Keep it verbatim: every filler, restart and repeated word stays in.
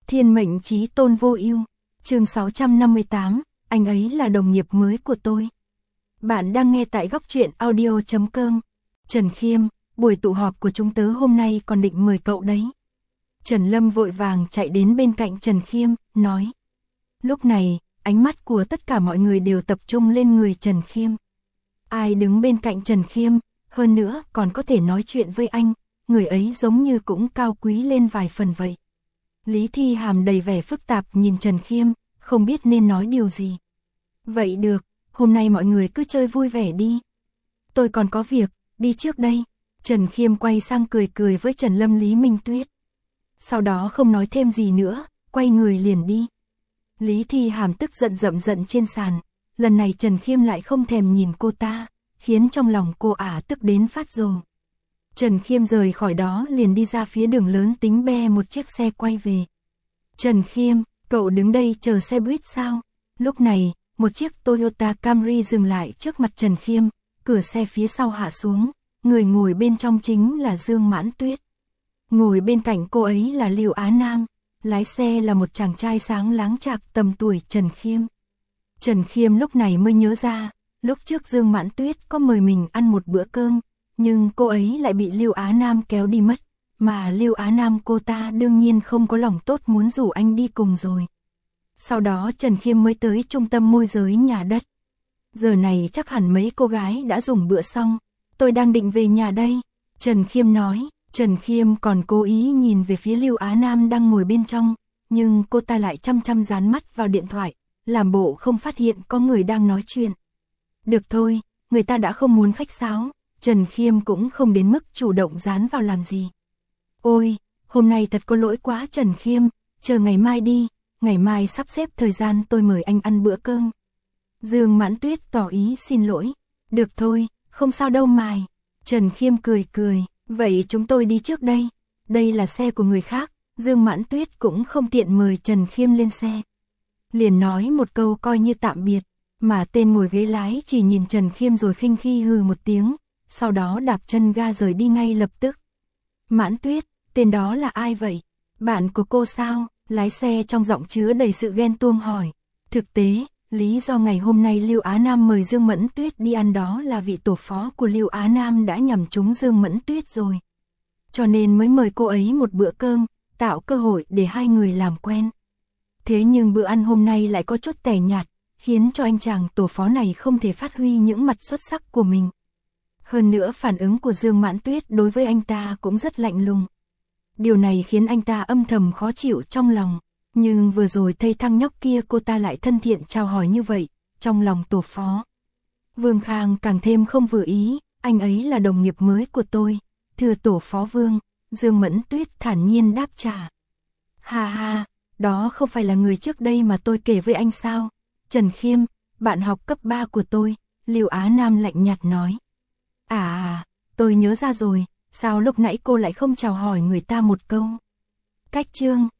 Thiên mệnh chí tôn vô ưu. Chương sáu trăm năm mươi tám, anh ấy là đồng nghiệp mới của tôi. Bạn đang nghe tại góc truyện audio chấm com. Trần Khiêm, buổi tụ họp của chúng tớ hôm nay còn định mời cậu đấy. Trần Lâm vội vàng chạy đến bên cạnh Trần Khiêm, nói. Lúc này, ánh mắt của tất cả mọi người đều tập trung lên người Trần Khiêm. Ai đứng bên cạnh Trần Khiêm, hơn nữa còn có thể nói chuyện với anh, người ấy giống như cũng cao quý lên vài phần vậy. Lý Thi Hàm đầy vẻ phức tạp nhìn Trần Khiêm, không biết nên nói điều gì. Vậy được, hôm nay mọi người cứ chơi vui vẻ đi. Tôi còn có việc, đi trước đây. Trần Khiêm quay sang cười cười với Trần Lâm Lý Minh Tuyết. Sau đó không nói thêm gì nữa, quay người liền đi. Lý Thi Hàm tức giận rậm giận trên sàn, lần này Trần Khiêm lại không thèm nhìn cô ta, khiến trong lòng cô ả tức đến phát rồ. Trần Khiêm rời khỏi đó liền đi ra phía đường lớn tính be một chiếc xe quay về. Trần Khiêm, cậu đứng đây chờ xe buýt sao? Lúc này, một chiếc Toyota Camry dừng lại trước mặt Trần Khiêm, cửa xe phía sau hạ xuống, người ngồi bên trong chính là Dương Mãn Tuyết. Ngồi bên cạnh cô ấy là Lưu Á Nam, lái xe là một chàng trai sáng láng chạc tầm tuổi Trần Khiêm. Trần Khiêm lúc này mới nhớ ra, lúc trước Dương Mãn Tuyết có mời mình ăn một bữa cơm, nhưng cô ấy lại bị Lưu Á Nam kéo đi mất, mà Lưu Á Nam cô ta đương nhiên không có lòng tốt muốn rủ anh đi cùng rồi. Sau đó Trần Khiêm mới tới trung tâm môi giới nhà đất. Giờ này chắc hẳn mấy cô gái đã dùng bữa xong, tôi đang định về nhà đây. Trần Khiêm nói, Trần Khiêm còn cố ý nhìn về phía Lưu Á Nam đang ngồi bên trong, nhưng cô ta lại chăm chăm dán mắt vào điện thoại, làm bộ không phát hiện có người đang nói chuyện. Được thôi, người ta đã không muốn khách sáo, Trần Khiêm cũng không đến mức chủ động dán vào làm gì. Ôi, hôm nay thật có lỗi quá Trần Khiêm, chờ ngày mai đi, ngày mai sắp xếp thời gian tôi mời anh ăn bữa cơm. Dương Mãn Tuyết tỏ ý xin lỗi. Được thôi, không sao đâu mài. Trần Khiêm cười cười, vậy chúng tôi đi trước đây. Đây là xe của người khác, Dương Mãn Tuyết cũng không tiện mời Trần Khiêm lên xe. Liền nói một câu coi như tạm biệt, mà tên ngồi ghế lái chỉ nhìn Trần Khiêm rồi khinh khi hừ một tiếng, sau đó đạp chân ga rời đi ngay lập tức. Mãn Tuyết, tên đó là ai vậy? Bạn của cô sao? Lái xe trong giọng chứa đầy sự ghen tuông hỏi. Thực tế, lý do ngày hôm nay Lưu Á Nam mời Dương Mãn Tuyết đi ăn đó là vị tổ phó của Lưu Á Nam đã nhằm trúng Dương Mãn Tuyết rồi. Cho nên mới mời cô ấy một bữa cơm, tạo cơ hội để hai người làm quen. Thế nhưng bữa ăn hôm nay lại có chút tẻ nhạt, khiến cho anh chàng tổ phó này không thể phát huy những mặt xuất sắc của mình. Hơn nữa phản ứng của Dương Mãn Tuyết đối với anh ta cũng rất lạnh lùng. Điều này khiến anh ta âm thầm khó chịu trong lòng, nhưng vừa rồi thấy thằng nhóc kia cô ta lại thân thiện chào hỏi như vậy, trong lòng tổ phó Vương Khang càng thêm không vừa ý, anh ấy là đồng nghiệp mới của tôi, thưa tổ phó Vương. Dương Mãn Tuyết thản nhiên đáp trả. Ha ha, đó không phải là người trước đây mà tôi kể với anh sao? Trần Khiêm, bạn học cấp ba của tôi, Lưu Á Nam lạnh nhạt nói. À à, tôi nhớ ra rồi, sao lúc nãy cô lại không chào hỏi người ta một câu? Cách chương